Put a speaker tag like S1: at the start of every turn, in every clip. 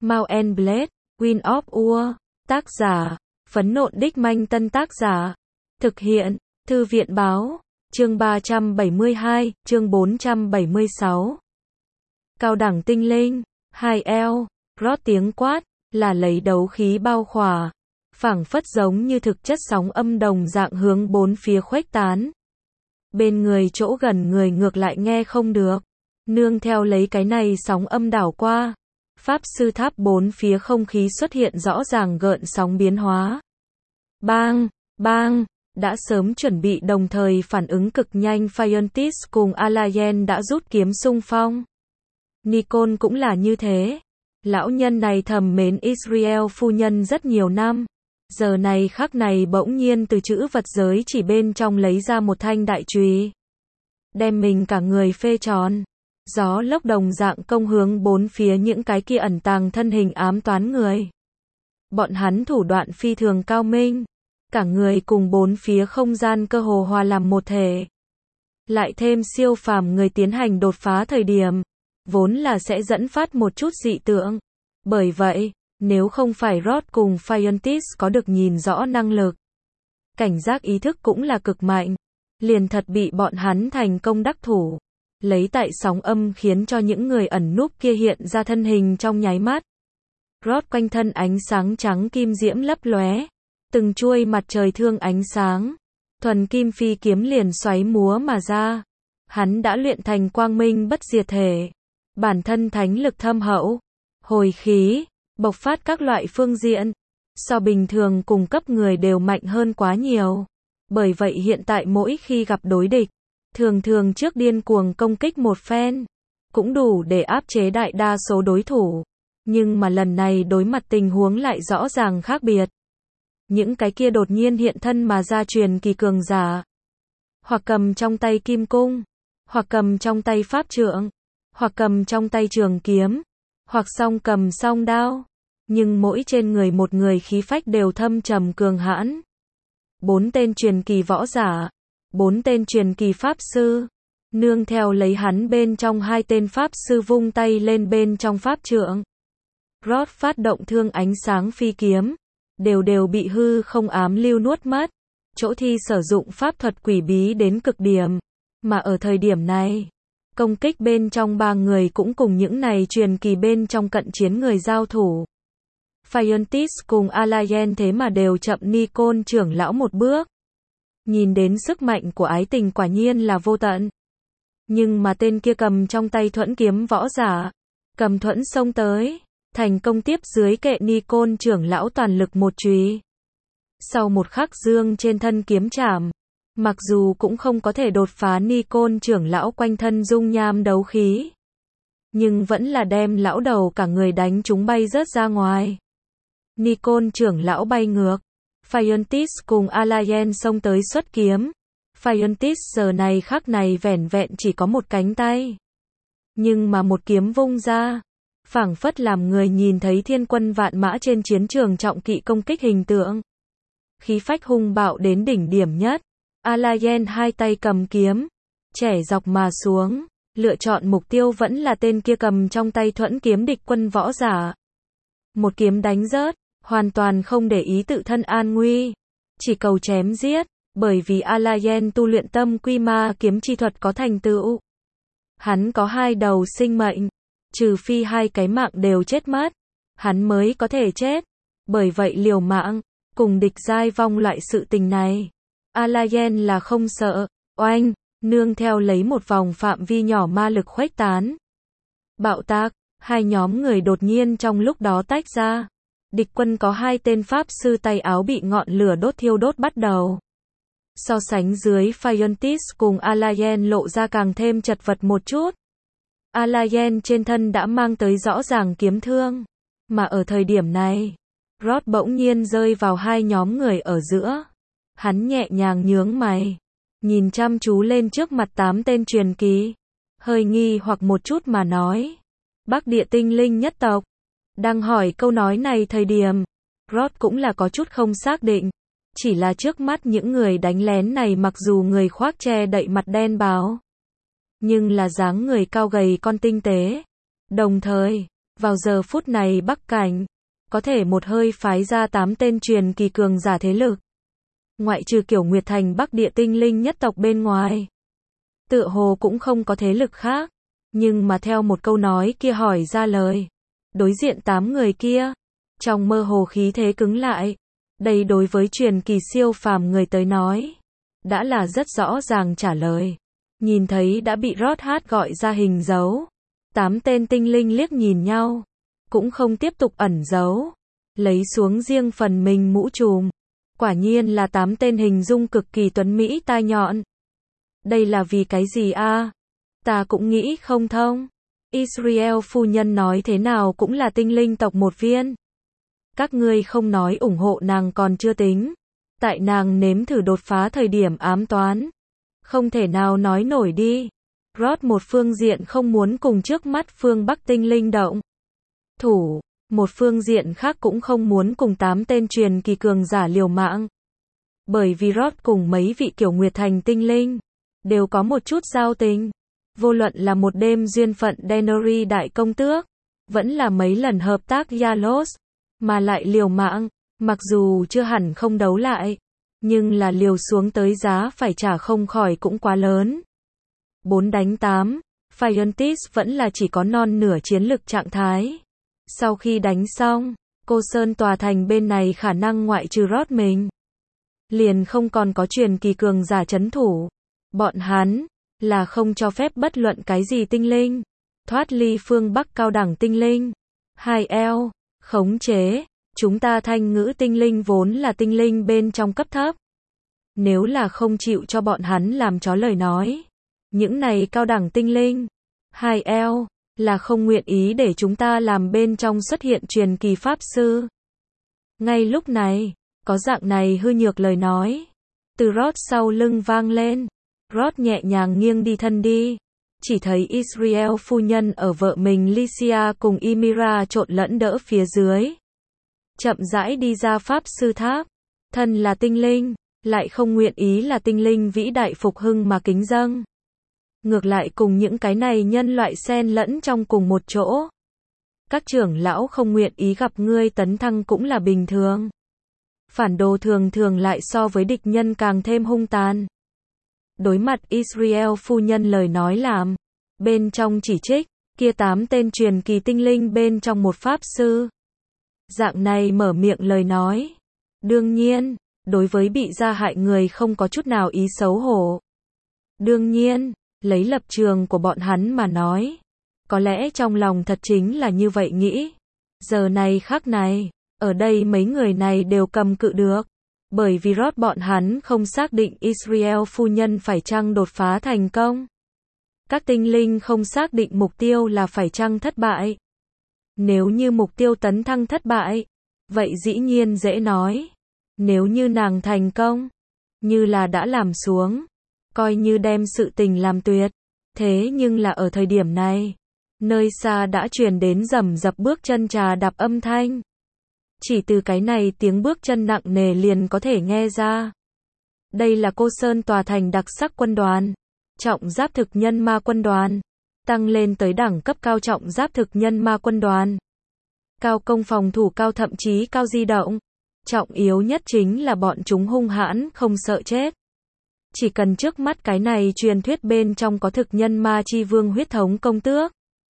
S1: Mount and Blade, Wind of War, tác giả, Phấn Nộn Đích Manh Tân tác giả, thực hiện, Thư viện báo, chương 372, chương 476. Cao đẳng tinh linh, 2L, rót tiếng quát, là lấy đấu khí bao khỏa, phảng phất giống như thực chất sóng âm đồng dạng hướng bốn phía khuếch tán. Bên người chỗ gần người ngược lại nghe không được, nương theo lấy cái này sóng âm đảo qua. Pháp sư tháp bốn phía không khí xuất hiện rõ ràng gợn sóng biến hóa. Bang, bang, đã sớm chuẩn bị đồng thời phản ứng cực nhanh Phiontis cùng Alayen đã rút kiếm xung phong. Nikon cũng là như thế. Lão nhân này thầm mến Israel phu nhân rất nhiều năm. Giờ này khắc này bỗng nhiên từ chữ vật giới chỉ bên trong lấy ra một thanh đại chùy. Đem mình cả người phê tròn. Gió lốc đồng dạng công hướng bốn phía những cái kia ẩn tàng thân hình ám toán người. Bọn hắn thủ đoạn phi thường cao minh. Cả người cùng bốn phía không gian cơ hồ hòa làm một thể. Lại thêm siêu phàm người tiến hành đột phá thời điểm. Vốn là sẽ dẫn phát một chút dị tượng. Bởi vậy, nếu không phải Rod cùng Phiontis có được nhìn rõ năng lực. Cảnh giác ý thức cũng là cực mạnh. Liền thật bị bọn hắn thành công đắc thủ. Lấy tại sóng âm khiến cho những người ẩn núp kia hiện ra thân hình trong nháy mắt. Rod quanh thân ánh sáng trắng kim diễm lấp lóe, từng chuôi mặt trời thương ánh sáng, thuần kim phi kiếm liền xoáy múa mà ra. Hắn đã luyện thành quang minh bất diệt thể, bản thân thánh lực thâm hậu, hồi khí, bộc phát các loại phương diện, so bình thường cùng cấp người đều mạnh hơn quá nhiều. Bởi vậy hiện tại mỗi khi gặp đối địch, thường trước điên cuồng công kích một phen, cũng đủ để áp chế đại đa số đối thủ. Nhưng mà lần này đối mặt tình huống lại rõ ràng khác biệt. Những cái kia đột nhiên hiện thân mà ra truyền kỳ cường giả. Hoặc cầm trong tay kim cung, hoặc cầm trong tay pháp trượng, hoặc cầm trong tay trường kiếm, hoặc song cầm song đao. Nhưng mỗi trên người một người khí phách đều thâm trầm cường hãn. 4 tên truyền kỳ võ giả. 4 tên truyền kỳ pháp sư, nương theo lấy hắn bên trong 2 tên pháp sư vung tay lên bên trong pháp trượng. Rod phát động thương ánh sáng phi kiếm, đều bị hư không ám lưu nuốt mất, chỗ thi sử dụng pháp thuật quỷ bí đến cực điểm, mà ở thời điểm này, công kích bên trong 3 người cũng cùng những này truyền kỳ bên trong cận chiến người giao thủ. Phiontis cùng Alayen thế mà đều chậm Nikon trưởng lão một bước. Nhìn đến sức mạnh của ái tình quả nhiên là vô tận. Nhưng mà tên kia cầm trong tay thuẫn kiếm võ giả, cầm thuẫn xông tới, thành công tiếp dưới kệ Nikon trưởng lão toàn lực một chùy. Sau một khắc dương trên thân kiếm chạm, mặc dù cũng không có thể đột phá Nikon trưởng lão quanh thân dung nham đấu khí, nhưng vẫn là đem lão đầu cả người đánh chúng bay rớt ra ngoài. Nikon trưởng lão bay ngược. Phiontis cùng Alayen xông tới xuất kiếm. Phiontis giờ này khắc này vẻn vẹn chỉ có một cánh tay. Nhưng mà một kiếm vung ra, phảng phất làm người nhìn thấy thiên quân vạn mã trên chiến trường trọng kỵ công kích hình tượng. Khí phách hung bạo đến đỉnh điểm nhất. Alayen 2 tay cầm kiếm, chẻ dọc mà xuống, lựa chọn mục tiêu vẫn là tên kia cầm trong tay thuẫn kiếm địch quân võ giả. Một kiếm đánh rớt. Hoàn toàn không để ý tự thân an nguy, chỉ cầu chém giết, bởi vì Alayen tu luyện tâm quy ma kiếm chi thuật có thành tựu. Hắn có 2 đầu sinh mệnh, trừ phi 2 cái mạng đều chết mất, hắn mới có thể chết. Bởi vậy liều mạng, cùng địch giai vong loại sự tình này, Alayen là không sợ. Oanh, nương theo lấy một vòng phạm vi nhỏ ma lực khuếch tán. Bạo tác, 2 nhóm người đột nhiên trong lúc đó tách ra. Địch quân có 2 tên pháp sư tay áo bị ngọn lửa đốt thiêu đốt bắt đầu. So sánh dưới Phiontis cùng Alayen lộ ra càng thêm chật vật một chút. Alayen trên thân đã mang tới rõ ràng kiếm thương. Mà ở thời điểm này, Rod bỗng nhiên rơi vào 2 nhóm người ở giữa. Hắn nhẹ nhàng nhướng mày, nhìn chăm chú lên trước mặt 8 tên truyền kỳ. Hơi nghi hoặc một chút mà nói. Bắc địa tinh linh nhất tộc. Đang hỏi câu nói này thời điểm, Rod cũng là có chút không xác định. Chỉ là trước mắt những người đánh lén này mặc dù người khoác che đậy mặt đen bào, nhưng là dáng người cao gầy con tinh tế. Đồng thời, Vào giờ phút này Bắc Cảnh có thể một hơi phái ra 8 tên truyền kỳ cường giả thế lực. Ngoại trừ Kiểu Nguyệt Thành Bắc Địa tinh linh nhất tộc bên ngoài, tựa hồ cũng không có thế lực khác. Nhưng mà theo một câu nói kia hỏi ra lời, đối diện 8 người kia, trong mơ hồ khí thế cứng lại. Đây đối với truyền kỳ siêu phàm người tới nói, đã là rất rõ ràng trả lời. Nhìn thấy đã bị Rót Hát gọi ra hình dấu, 8 tên tinh linh liếc nhìn nhau, cũng không tiếp tục ẩn giấu, lấy xuống riêng phần mình mũ trùm. Quả nhiên là 8 tên hình dung cực kỳ tuấn mỹ tai nhọn. Đây là vì cái gì a? Ta cũng nghĩ không thông. Israel phu nhân nói thế nào cũng là tinh linh tộc một viên. Các ngươi không nói ủng hộ nàng còn chưa tính. Tại nàng nếm thử đột phá thời điểm ám toán. Không thể nào nói nổi đi. Rod một phương diện không muốn cùng trước mắt phương Bắc tinh linh động thủ. Một phương diện khác cũng không muốn cùng 8 tên truyền kỳ cường giả liều mạng. Bởi vì Rod cùng mấy vị Kiểu Nguyệt Thành tinh linh đều có một chút giao tình. Vô luận là một đêm duyên phận Dennery đại công tước, vẫn là mấy lần hợp tác Yalos, mà lại liều mạng, mặc dù chưa hẳn không đấu lại, nhưng là liều xuống tới giá phải trả không khỏi cũng quá lớn. 4 đánh 8, Phiontis vẫn là chỉ có non nửa chiến lực trạng thái. Sau khi đánh xong, Cô Sơn tòa thành bên này khả năng ngoại trừ Rod mình, liền không còn có truyền kỳ cường giả trấn thủ. Bọn hắn là không cho phép bất luận cái gì tinh linh thoát ly phương Bắc cao đẳng tinh linh. 2L, khống chế, chúng ta thanh ngữ tinh linh vốn là tinh linh bên trong cấp thấp. Nếu là không chịu cho bọn hắn làm chó lời nói, những này cao đẳng tinh linh, 2L, là không nguyện ý để chúng ta làm bên trong xuất hiện truyền kỳ pháp sư. Ngay lúc này, có dạng này hư nhược lời nói, từ Rod sau lưng vang lên. Rod nhẹ nhàng nghiêng đi thân đi, chỉ thấy Israel phu nhân ở vợ mình Lycia cùng Ymira trộn lẫn đỡ phía dưới. Chậm rãi đi ra pháp sư tháp, thân là tinh linh, lại không nguyện ý là tinh linh vĩ đại phục hưng mà kính dâng. Ngược lại cùng những cái này nhân loại xen lẫn trong cùng một chỗ. Các trưởng lão không nguyện ý gặp ngươi tấn thăng cũng là bình thường. Phản đồ thường thường lại so với địch nhân càng thêm hung tàn. Đối mặt Israel phu nhân lời nói làm, bên trong chỉ trích, kia 8 tên truyền kỳ tinh linh bên trong một pháp sư. Dạng này mở miệng lời nói. Đương nhiên, đối với bị gia hại người không có chút nào ý xấu hổ. Đương nhiên, lấy lập trường của bọn hắn mà nói, có lẽ trong lòng thật chính là như vậy nghĩ. Giờ này khắc này, ở đây mấy người này đều cầm cự được. Bởi vì Rod bọn hắn không xác định Israel phu nhân phải chăng đột phá thành công. Các tinh linh không xác định mục tiêu là phải chăng thất bại. Nếu như mục tiêu tấn thăng thất bại, vậy dĩ nhiên dễ nói. Nếu như nàng thành công, như là đã làm xuống, coi như đem sự tình làm tuyệt. Thế nhưng là ở thời điểm này, nơi xa đã truyền đến rầm rập bước chân trà đạp âm thanh. Chỉ từ cái này tiếng bước chân nặng nề liền có thể nghe ra. Đây là Cô Sơn tòa thành đặc sắc quân đoàn. Trọng giáp thực nhân ma quân đoàn. Tăng lên tới đẳng cấp cao trọng giáp thực nhân ma quân đoàn. Cao công phòng thủ cao thậm chí cao di động. Trọng yếu nhất chính là bọn chúng hung hãn không sợ chết. Chỉ cần trước mắt cái này truyền thuyết bên trong có thực nhân ma chi vương huyết thống công tước.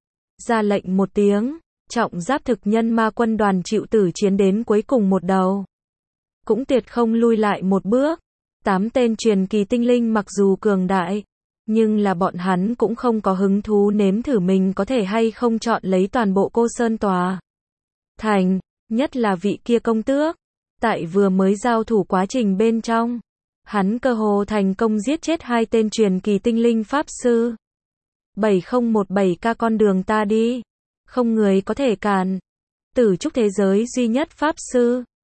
S1: Ra lệnh một tiếng. Trọng giáp thực nhân ma quân đoàn chịu tử chiến đến cuối cùng một đầu. Cũng tuyệt không lui lại một bước. 8 tên truyền kỳ tinh linh mặc dù cường đại, nhưng là bọn hắn cũng không có hứng thú nếm thử mình có thể hay không chọn lấy toàn bộ Cô Sơn tòa thành, nhất là vị kia công tước. Tại vừa mới giao thủ quá trình bên trong, hắn cơ hồ thành công giết chết 2 tên truyền kỳ tinh linh pháp sư. 7017K con đường ta đi. Không người có thể cản. Tử trúc thế giới duy nhất pháp sư.